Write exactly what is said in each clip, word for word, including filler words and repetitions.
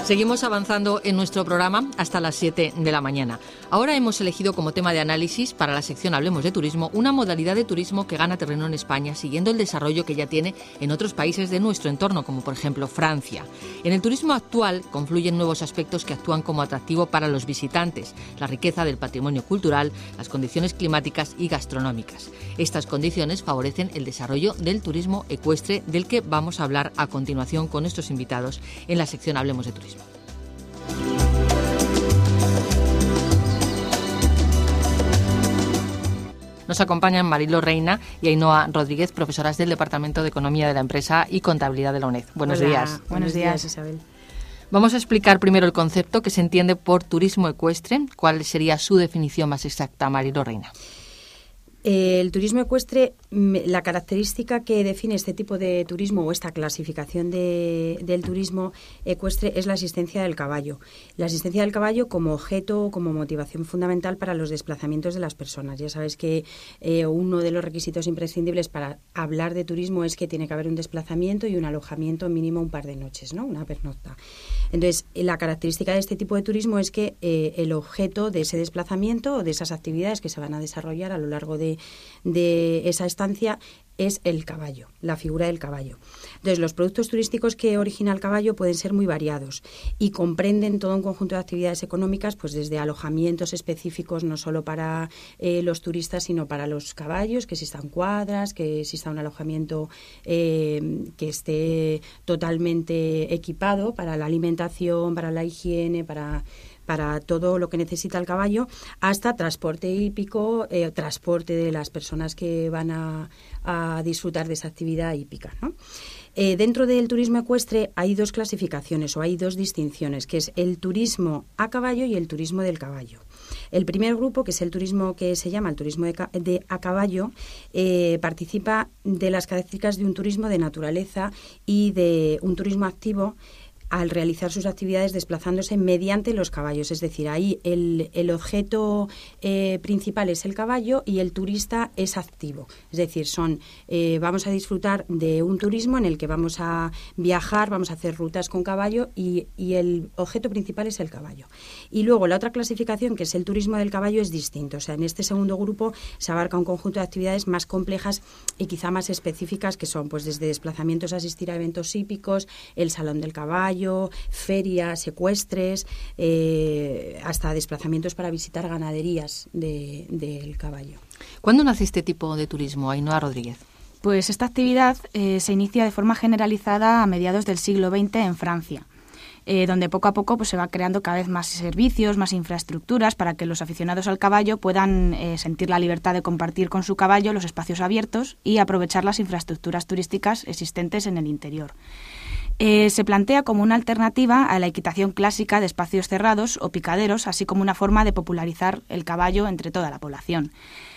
Seguimos avanzando en nuestro programa hasta las siete de la mañana. Ahora hemos elegido como tema de análisis para la sección Hablemos de Turismo una modalidad de turismo que gana terreno en España siguiendo el desarrollo que ya tiene en otros países de nuestro entorno, como por ejemplo Francia. En el turismo actual confluyen nuevos aspectos que actúan como atractivo para los visitantes: la riqueza del patrimonio cultural, las condiciones climáticas y gastronómicas. Estas condiciones favorecen el desarrollo del turismo ecuestre, del que vamos a hablar a continuación con nuestros invitados en la sección Hablemos de Turismo. Nos acompañan Mariló Reina y Ainhoa Rodríguez, profesoras del Departamento de Economía de la Empresa y Contabilidad de la UNED. Buenos Hola, días. Buenos, buenos días, días, Isabel. Vamos a explicar primero el concepto que se entiende por turismo ecuestre. ¿Cuál sería su definición más exacta, Mariló Reina? El turismo ecuestre, la característica que define este tipo de turismo o esta clasificación de, del turismo ecuestre es la asistencia del caballo. La asistencia del caballo como objeto, como motivación fundamental para los desplazamientos de las personas. Ya sabes que eh, uno de los requisitos imprescindibles para hablar de turismo es que tiene que haber un desplazamiento y un alojamiento mínimo un par de noches, ¿no? Una pernocta. Entonces, la característica de este tipo de turismo es que eh, el objeto de ese desplazamiento o de esas actividades que se van a desarrollar a lo largo de de esa estancia es el caballo, la figura del caballo. Entonces, los productos turísticos que origina el caballo pueden ser muy variados y comprenden todo un conjunto de actividades económicas, pues desde alojamientos específicos no solo para eh, los turistas, sino para los caballos, que existan cuadras, que exista un alojamiento eh, que esté totalmente equipado para la alimentación, para la higiene, para... para todo lo que necesita el caballo, hasta transporte hípico, eh, transporte de las personas que van a, a disfrutar de esa actividad hípica, ¿no? Eh, dentro del turismo ecuestre hay dos clasificaciones o hay dos distinciones, que es el turismo a caballo y el turismo del caballo. El primer grupo, que es el turismo que se llama el turismo de, ca- de a caballo, eh, participa de las características de un turismo de naturaleza y de un turismo activo al realizar sus actividades desplazándose mediante los caballos. Es decir, ahí el, el objeto eh, principal es el caballo y el turista es activo. Es decir, son eh, vamos a disfrutar de un turismo en el que vamos a viajar, vamos a hacer rutas con caballo y, y el objeto principal es el caballo. Y luego la otra clasificación, que es el turismo del caballo, es distinto. O sea, en este segundo grupo se abarca un conjunto de actividades más complejas y quizá más específicas, que son pues desde desplazamientos a asistir a eventos hípicos, el salón del caballo, ferias ecuestres, eh, hasta desplazamientos para visitar ganaderías de, del caballo. ¿Cuándo nace este tipo de turismo, Ainhoa Rodríguez? Pues esta actividad eh, se inicia de forma generalizada a mediados del siglo veinte en Francia, eh, donde poco a poco pues, se va creando cada vez más servicios, más infraestructuras para que los aficionados al caballo puedan eh, sentir la libertad de compartir con su caballo los espacios abiertos y aprovechar las infraestructuras turísticas existentes en el interior. Eh, se plantea como una alternativa a la equitación clásica de espacios cerrados o picaderos, así como una forma de popularizar el caballo entre toda la población.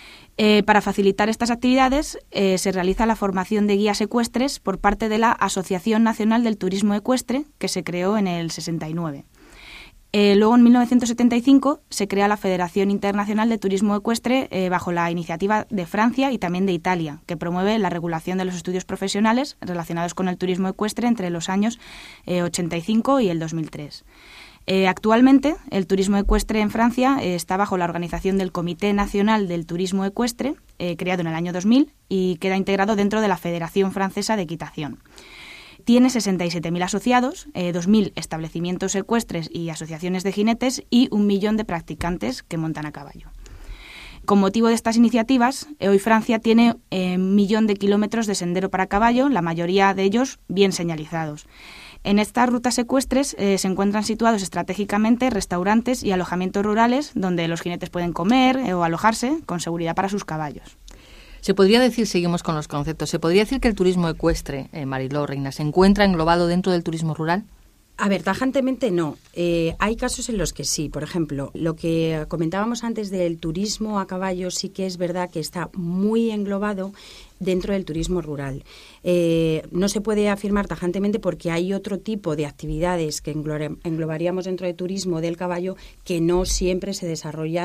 Eh, para facilitar estas actividades, eh, se realiza la formación de guías ecuestres por parte de la Asociación Nacional del Turismo Ecuestre, que se creó en el sesenta y nueve. Eh, luego, en mil novecientos setenta y cinco, se crea la Federación Internacional de Turismo Ecuestre eh, bajo la iniciativa de Francia y también de Italia, que promueve la regulación de los estudios profesionales relacionados con el turismo ecuestre entre los años eh, ochenta y cinco y el dos mil tres. Eh, actualmente, el turismo ecuestre en Francia eh, está bajo la organización del Comité Nacional del Turismo Ecuestre, eh, creado en el año dos mil, y queda integrado dentro de la Federación Francesa de Equitación. Tiene sesenta y siete mil asociados, eh, dos mil establecimientos ecuestres y asociaciones de jinetes y un millón de practicantes que montan a caballo. Con motivo de estas iniciativas, eh, hoy Francia tiene eh, un millón de kilómetros de sendero para caballo, la mayoría de ellos bien señalizados. En estas rutas ecuestres eh, se encuentran situados estratégicamente restaurantes y alojamientos rurales donde los jinetes pueden comer eh, o alojarse con seguridad para sus caballos. Se podría decir, seguimos con los conceptos, ¿se podría decir que el turismo ecuestre, eh, Mariló Reina, se encuentra englobado dentro del turismo rural? A ver, tajantemente no. Eh, hay casos en los que sí. Por ejemplo, lo que comentábamos antes del turismo a caballo sí que es verdad que está muy englobado dentro del turismo rural. Eh, no se puede afirmar tajantemente porque hay otro tipo de actividades que englobaríamos dentro del turismo del caballo que no siempre se desarrollan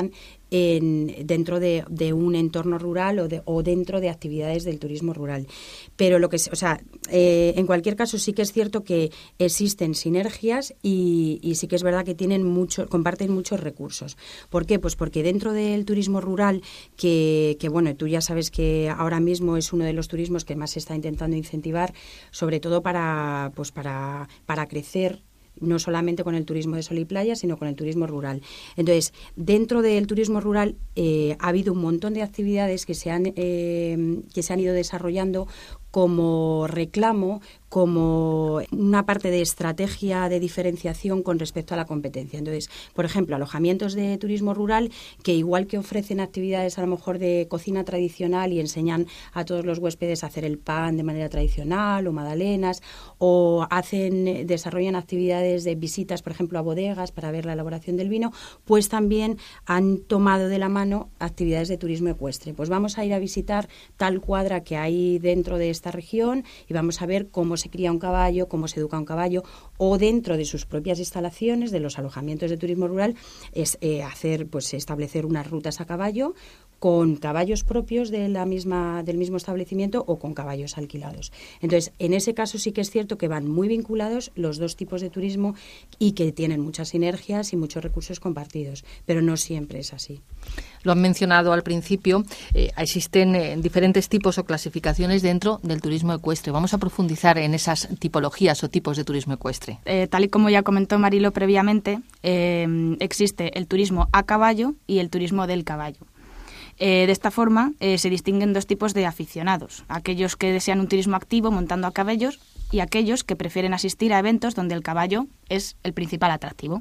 en, dentro de, de un entorno rural o, de, o dentro de actividades del turismo rural. Pero lo que, o sea, eh, en cualquier caso sí que es cierto que existen sinergias y, y sí que es verdad que tienen mucho, comparten muchos recursos. ¿Por qué? Pues porque dentro del turismo rural, que, que bueno, tú ya sabes que ahora mismo es uno de los turismos que más se está intentando incentivar, sobre todo para, pues para, para crecer, no solamente con el turismo de sol y playa, sino con el turismo rural. Entonces, dentro del turismo rural eh, ha habido un montón de actividades que se han, eh, que se han ido desarrollando como reclamo, como una parte de estrategia de diferenciación con respecto a la competencia. Entonces, por ejemplo, alojamientos de turismo rural que igual que ofrecen actividades a lo mejor de cocina tradicional y enseñan a todos los huéspedes a hacer el pan de manera tradicional o magdalenas, o hacen, desarrollan actividades de visitas, por ejemplo, a bodegas para ver la elaboración del vino, pues también han tomado de la mano actividades de turismo ecuestre. Pues vamos a ir a visitar tal cuadra que hay dentro de esta región y vamos a ver cómo se cría un caballo, cómo se educa un caballo, o dentro de sus propias instalaciones, de los alojamientos de turismo rural, es eh, hacer, pues establecer unas rutas a caballo con caballos propios de la misma, del mismo establecimiento o con caballos alquilados. Entonces, en ese caso sí que es cierto que van muy vinculados los dos tipos de turismo y que tienen muchas sinergias y muchos recursos compartidos, pero no siempre es así. Lo han mencionado al principio, eh, existen eh, diferentes tipos o clasificaciones dentro del turismo ecuestre. Vamos a profundizar en esas tipologías o tipos de turismo ecuestre. Eh, tal y como ya comentó Marilo previamente, eh, existe el turismo a caballo y el turismo del caballo. Eh, de esta forma eh, se distinguen dos tipos de aficionados, aquellos que desean un turismo activo montando a caballos y aquellos que prefieren asistir a eventos donde el caballo es el principal atractivo.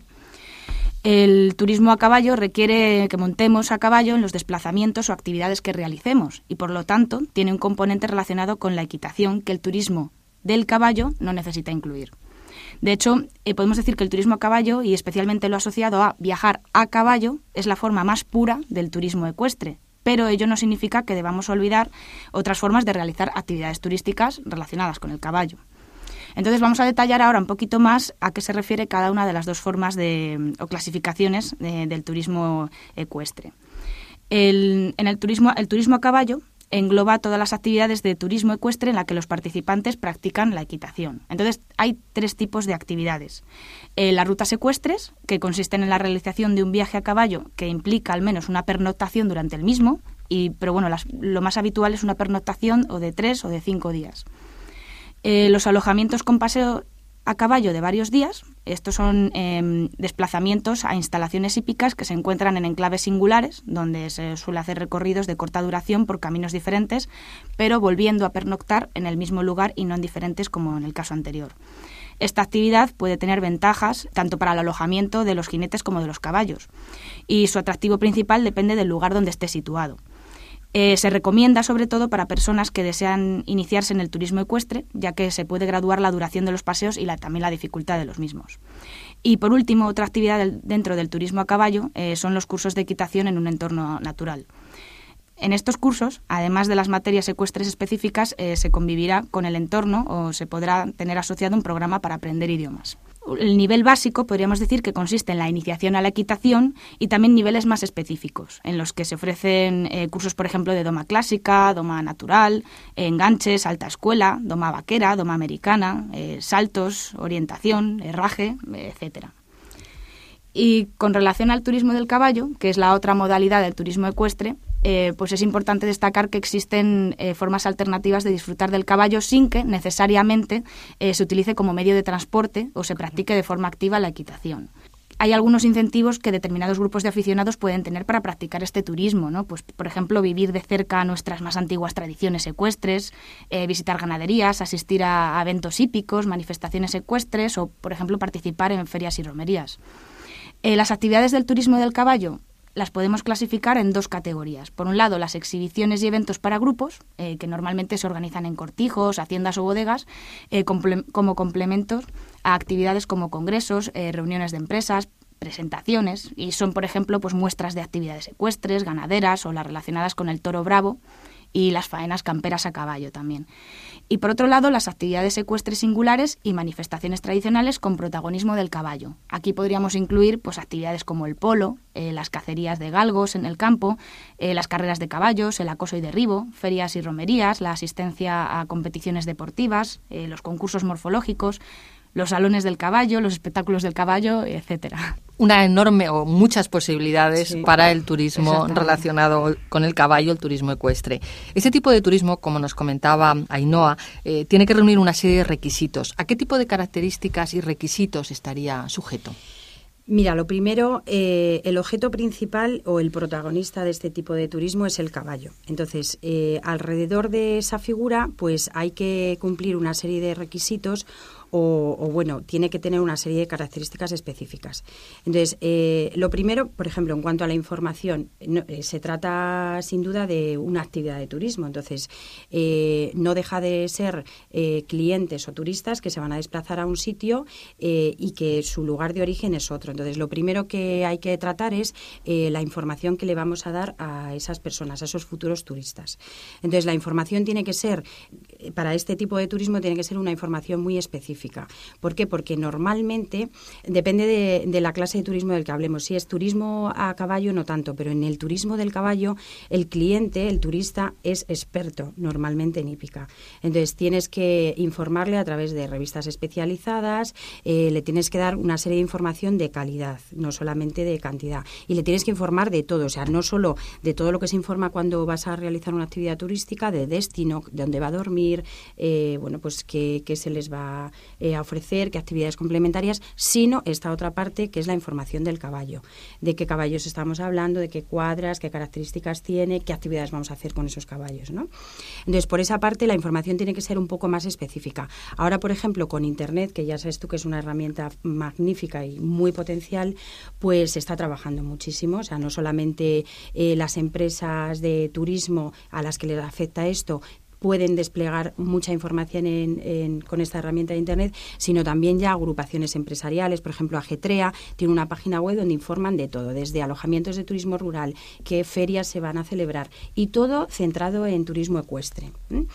El turismo a caballo requiere que montemos a caballo en los desplazamientos o actividades que realicemos y, por lo tanto, tiene un componente relacionado con la equitación que el turismo del caballo no necesita incluir. De hecho, eh, podemos decir que el turismo a caballo, y especialmente lo asociado a viajar a caballo, es la forma más pura del turismo ecuestre, pero ello no significa que debamos olvidar otras formas de realizar actividades turísticas relacionadas con el caballo. Entonces vamos a detallar ahora un poquito más a qué se refiere cada una de las dos formas de, o clasificaciones de, del turismo ecuestre. El, en el turismo, el turismo a caballo engloba todas las actividades de turismo ecuestre en la que los participantes practican la equitación. Entonces, hay tres tipos de actividades. Eh, las rutas ecuestres, que consisten en la realización de un viaje a caballo que implica al menos una pernoctación durante el mismo, y, pero bueno, las, lo más habitual es una pernoctación o de tres o de cinco días. Eh, los alojamientos con paseo a caballo de varios días, estos son eh, desplazamientos a instalaciones hípicas que se encuentran en enclaves singulares, donde se suele hacer recorridos de corta duración por caminos diferentes, pero volviendo a pernoctar en el mismo lugar y no en diferentes como en el caso anterior. Esta actividad puede tener ventajas tanto para el alojamiento de los jinetes como de los caballos, y su atractivo principal depende del lugar donde esté situado. Eh, se recomienda sobre todo para personas que desean iniciarse en el turismo ecuestre, ya que se puede graduar la duración de los paseos y la, también la dificultad de los mismos. Y por último, otra actividad del, dentro del turismo a caballo eh, son los cursos de equitación en un entorno natural. En estos cursos, además de las materias ecuestres específicas, eh, se convivirá con el entorno o se podrá tener asociado un programa para aprender idiomas. El nivel básico podríamos decir que consiste en la iniciación a la equitación y también niveles más específicos, en los que se ofrecen eh, cursos, por ejemplo, de doma clásica, doma natural, eh, enganches, alta escuela, doma vaquera, doma americana, eh, saltos, orientación, herraje, eh, etcétera. Y con relación al turismo del caballo, que es la otra modalidad del turismo ecuestre, eh, pues es importante destacar que existen eh, formas alternativas de disfrutar del caballo sin que necesariamente eh, se utilice como medio de transporte o se practique de forma activa la equitación. Hay algunos incentivos que determinados grupos de aficionados pueden tener para practicar este turismo, ¿no? Pues, por ejemplo, vivir de cerca nuestras más antiguas tradiciones ecuestres, eh, visitar ganaderías, asistir a, a eventos hípicos, manifestaciones ecuestres o, por ejemplo, participar en ferias y romerías. Eh, las actividades del turismo del caballo las podemos clasificar en dos categorías. Por un lado, las exhibiciones y eventos para grupos, eh, que normalmente se organizan en cortijos, haciendas o bodegas, eh, comple- como complementos a actividades como congresos, eh, reuniones de empresas, presentaciones, y son, por ejemplo, pues muestras de actividades ecuestres, ganaderas o las relacionadas con el toro bravo y las faenas camperas a caballo también. Y por otro lado, las actividades ecuestres singulares y manifestaciones tradicionales con protagonismo del caballo. Aquí podríamos incluir pues actividades como el polo, eh, las cacerías de galgos en el campo, eh, las carreras de caballos, el acoso y derribo, ferias y romerías, la asistencia a competiciones deportivas, eh, los concursos morfológicos, los salones del caballo, los espectáculos del caballo, etcétera. Una enorme o muchas posibilidades sí, para el turismo relacionado con el caballo, el turismo ecuestre. Este tipo de turismo, como nos comentaba Ainhoa, eh, tiene que reunir una serie de requisitos. ¿A qué tipo de características y requisitos estaría sujeto? Mira, lo primero, eh, el objeto principal o el protagonista de este tipo de turismo es el caballo. Entonces, eh, alrededor de esa figura, pues hay que cumplir una serie de requisitos o, o bueno, tiene que tener una serie de características específicas. Entonces, eh, lo primero, por ejemplo, en cuanto a la información, no, eh, se trata sin duda de una actividad de turismo. Entonces, eh, no deja de ser eh, clientes o turistas que se van a desplazar a un sitio eh, y que su lugar de origen es otro. Entonces, lo primero que hay que tratar es eh, la información que le vamos a dar a esas personas, a esos futuros turistas. Entonces, la información tiene que ser, para este tipo de turismo, tiene que ser una información muy específica. ¿Por qué? Porque normalmente depende de, de la clase de turismo del que hablemos. Si es turismo a caballo, no tanto, pero en el turismo del caballo, el cliente, el turista, es experto normalmente en hípica. Entonces, tienes que informarle a través de revistas especializadas, eh, le tienes que dar una serie de información de calidad, no solamente de cantidad. Y le tienes que informar de todo, o sea, no solo de todo lo que se informa cuando vas a realizar una actividad turística, de destino, de dónde va a dormir, eh, bueno, pues qué, qué se les va eh, a ofrecer, qué actividades complementarias, sino esta otra parte que es la información del caballo, de qué caballos estamos hablando, de qué cuadras, qué características tiene, qué actividades vamos a hacer con esos caballos, ¿no? Entonces, por esa parte, la información tiene que ser un poco más específica. Ahora, por ejemplo, con Internet, que ya sabes tú que es una herramienta magnífica y muy potencial, pues se está trabajando muchísimo. O sea, no solamente eh, las empresas de turismo a las que les afecta esto pueden desplegar mucha información en, en, con esta herramienta de Internet, sino también ya agrupaciones empresariales. Por ejemplo, Agetrea tiene una página web donde informan de todo, desde alojamientos de turismo rural, qué ferias se van a celebrar, y todo centrado en turismo ecuestre. ¿Mm?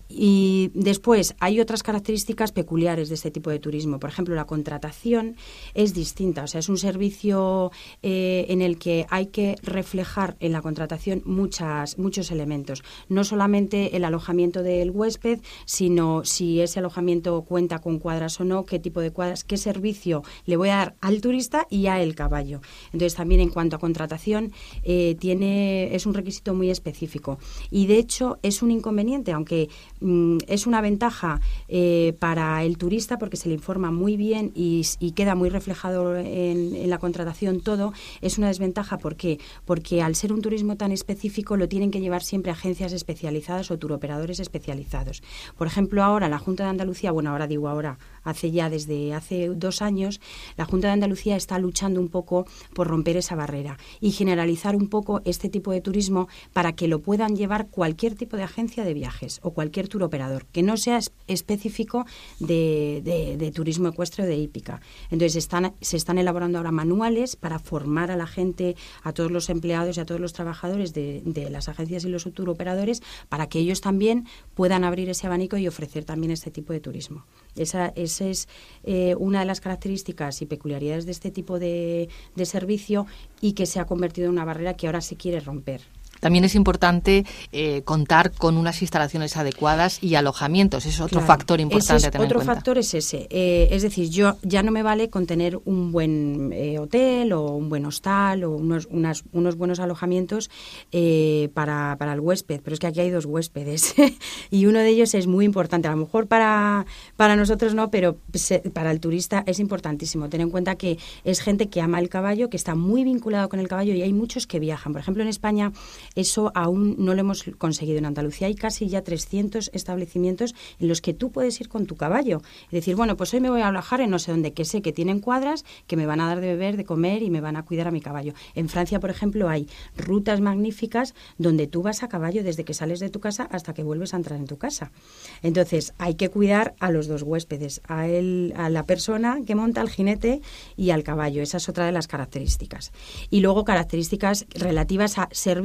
Y después hay otras características peculiares de este tipo de turismo. Por ejemplo, la contratación es distinta. O sea, es un servicio eh, en el que hay que reflejar en la contratación muchas, muchos elementos. No solamente el alojamiento del huésped, sino si ese alojamiento cuenta con cuadras o no, qué tipo de cuadras, qué servicio le voy a dar al turista y a el caballo. Entonces, también en cuanto a contratación, eh, tiene es un requisito muy específico. Y, de hecho, es un inconveniente, aunque mm, es una ventaja eh, para el turista porque se le informa muy bien y, y queda muy reflejado en, en la contratación todo. Es una desventaja, ¿por qué? Porque al ser un turismo tan específico lo tienen que llevar siempre agencias especializadas o turoperadores especializados. Por ejemplo, ahora la Junta de Andalucía, bueno, ahora digo ahora, hace ya desde hace dos años, la Junta de Andalucía está luchando un poco por romper esa barrera y generalizar un poco este tipo de turismo para que lo puedan llevar cualquier tipo de agencia de viajes o cualquier turoperador, que no sea específico de, de, de turismo ecuestre o de hípica. Entonces, están, se están elaborando ahora manuales para formar a la gente, a todos los empleados y a todos los trabajadores de, de las agencias y los turoperadores, para que ellos también puedan abrir ese abanico y ofrecer también este tipo de turismo. Esa, esa es eh, una de las características y peculiaridades de este tipo de, de servicio, y que se ha convertido en una barrera que ahora se quiere romper. También es importante eh, contar con unas instalaciones adecuadas y alojamientos. Es otro claro, factor importante es a tener otro en cuenta. factor es ese. Eh, es decir, yo ya no me vale con tener un buen eh, hotel o un buen hostal o unos, unas, unos buenos alojamientos eh, para, para el huésped. Pero es que aquí hay dos huéspedes y uno de ellos es muy importante. A lo mejor para, para nosotros no, pero se, para el turista es importantísimo. Ten en cuenta que es gente que ama el caballo, que está muy vinculado con el caballo, y hay muchos que viajan. Por ejemplo, en España eso aún no lo hemos conseguido. En Andalucía hay casi ya trescientos establecimientos en los que tú puedes ir con tu caballo. Es decir, bueno, pues hoy me voy a alojar en no sé dónde, que sé que tienen cuadras, que me van a dar de beber, de comer y me van a cuidar a mi caballo. En Francia, por ejemplo, hay rutas magníficas donde tú vas a caballo desde que sales de tu casa hasta que vuelves a entrar en tu casa. Entonces, hay que cuidar a los dos huéspedes, a, él, a la persona que monta, al jinete, y al caballo. Esa es otra de las características. Y luego características relativas a servicios complementarios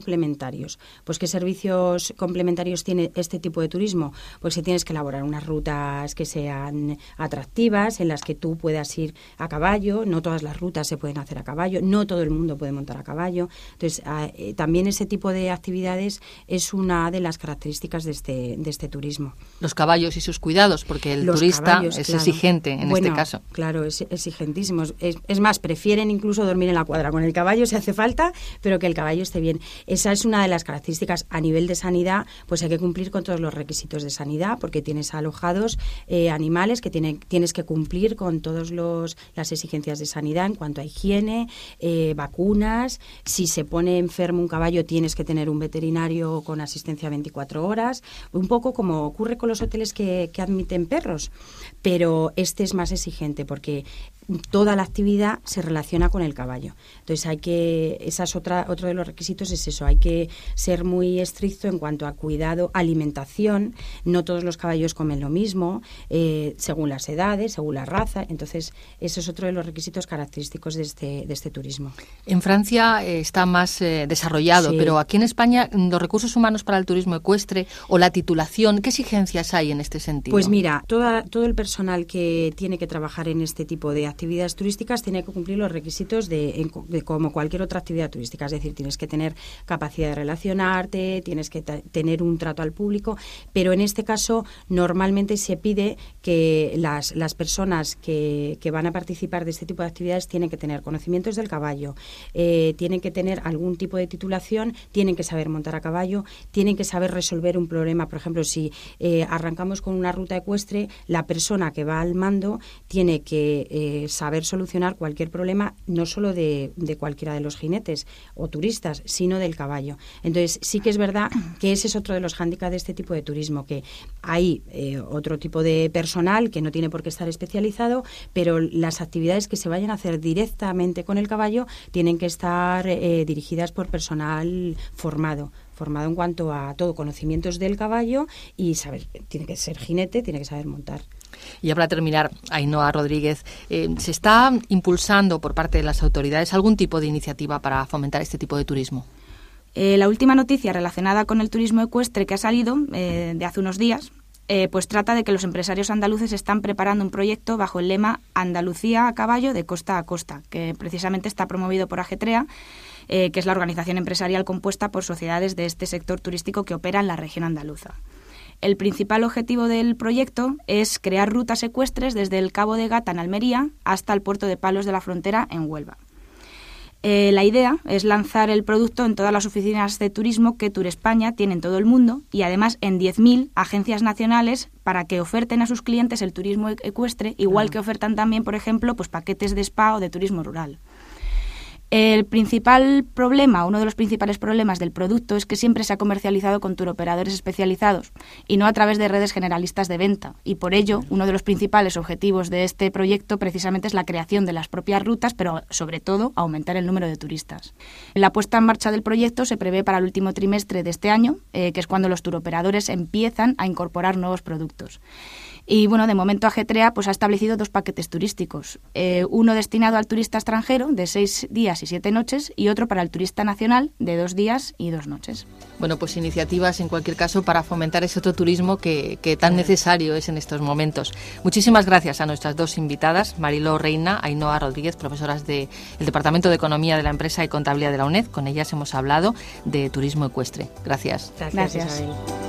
complementarios. Pues ¿qué servicios complementarios tiene este tipo de turismo? Pues si tienes que elaborar unas rutas que sean atractivas, en las que tú puedas ir a caballo. No todas las rutas se pueden hacer a caballo, no todo el mundo puede montar a caballo. Entonces, eh, también ese tipo de actividades es una de las características de este, de este turismo. Los caballos y sus cuidados, porque el Los turista caballos, es claro. exigente en bueno, este caso. Claro, es exigentísimo. Es, es más, prefieren incluso dormir en la cuadra con el caballo si hace falta, pero que el caballo esté bien. Esa es una de las características. A nivel de sanidad, pues hay que cumplir con todos los requisitos de sanidad, porque tienes alojados eh, animales que tiene, tienes que cumplir con todas las exigencias de sanidad en cuanto a higiene, eh, vacunas. Si se pone enfermo un caballo, tienes que tener un veterinario con asistencia veinticuatro horas, un poco como ocurre con los hoteles que, que admiten perros, pero este es más exigente porque toda la actividad se relaciona con el caballo. Entonces hay que, esa es otra, otro de los requisitos, es eso, hay que ser muy estricto en cuanto a cuidado, alimentación. No todos los caballos comen lo mismo, eh, según las edades, según la raza. Entonces ese es otro de los requisitos característicos de este, de este turismo. En Francia eh, está más eh, desarrollado, sí. Pero aquí en España, los recursos humanos para el turismo ecuestre o la titulación, ¿qué exigencias hay en este sentido? Pues mira, toda, todo el personal que tiene que trabajar en este tipo de actividades turísticas tiene que cumplir los requisitos de, de como cualquier otra actividad turística, es decir, tienes que tener capacidad de relacionarte, tienes que t- tener un trato al público, pero en este caso normalmente se pide que las, las personas que, que van a participar de este tipo de actividades tienen que tener conocimientos del caballo, eh, tienen que tener algún tipo de titulación, tienen que saber montar a caballo, tienen que saber resolver un problema. Por ejemplo, si eh, arrancamos con una ruta ecuestre, la persona que va al mando tiene que eh, saber solucionar cualquier problema, no solo de, de cualquiera de los jinetes o turistas, sino del caballo. Entonces, sí que es verdad que ese es otro de los hándicaps de este tipo de turismo, que hay eh, otro tipo de personal que no tiene por qué estar especializado, pero las actividades que se vayan a hacer directamente con el caballo tienen que estar eh, dirigidas por personal formado. formado en cuanto a todo, conocimientos del caballo y saber, tiene que ser jinete, tiene que saber montar. Y ya para terminar, Ainhoa Rodríguez, eh, ¿se está impulsando por parte de las autoridades algún tipo de iniciativa para fomentar este tipo de turismo? Eh, la última noticia relacionada con el turismo ecuestre que ha salido eh, de hace unos días, eh, pues trata de que los empresarios andaluces están preparando un proyecto bajo el lema Andalucía a caballo de costa a costa, que precisamente está promovido por Agetrea, eh, que es la organización empresarial compuesta por sociedades de este sector turístico que opera en la región andaluza. El principal objetivo del proyecto es crear rutas ecuestres desde el Cabo de Gata en Almería hasta el puerto de Palos de la Frontera en Huelva. Eh, la idea es lanzar el producto en todas las oficinas de turismo que Tour España tiene en todo el mundo y además en diez mil agencias nacionales para que oferten a sus clientes el turismo ecuestre, igual que ofertan también, por ejemplo, pues paquetes de spa o de turismo rural. El principal problema, uno de los principales problemas del producto es que siempre se ha comercializado con turoperadores especializados y no a través de redes generalistas de venta. Y por ello, uno de los principales objetivos de este proyecto precisamente es la creación de las propias rutas, pero sobre todo aumentar el número de turistas. La puesta en marcha del proyecto se prevé para el último trimestre de este año, eh, que es cuando los turoperadores empiezan a incorporar nuevos productos. Y bueno, de momento Agetrea pues ha establecido dos paquetes turísticos, eh, uno destinado al turista extranjero de seis días y siete noches y otro para el turista nacional de dos días y dos noches. Bueno, pues iniciativas en cualquier caso para fomentar ese otro turismo que, que tan necesario es en estos momentos. Muchísimas gracias a nuestras dos invitadas, Mariló Reina, Ainhoa Rodríguez, profesoras del Departamento de Economía de la Empresa y Contabilidad de la UNED. Con ellas hemos hablado de turismo ecuestre. Gracias. Gracias, gracias. Isabel.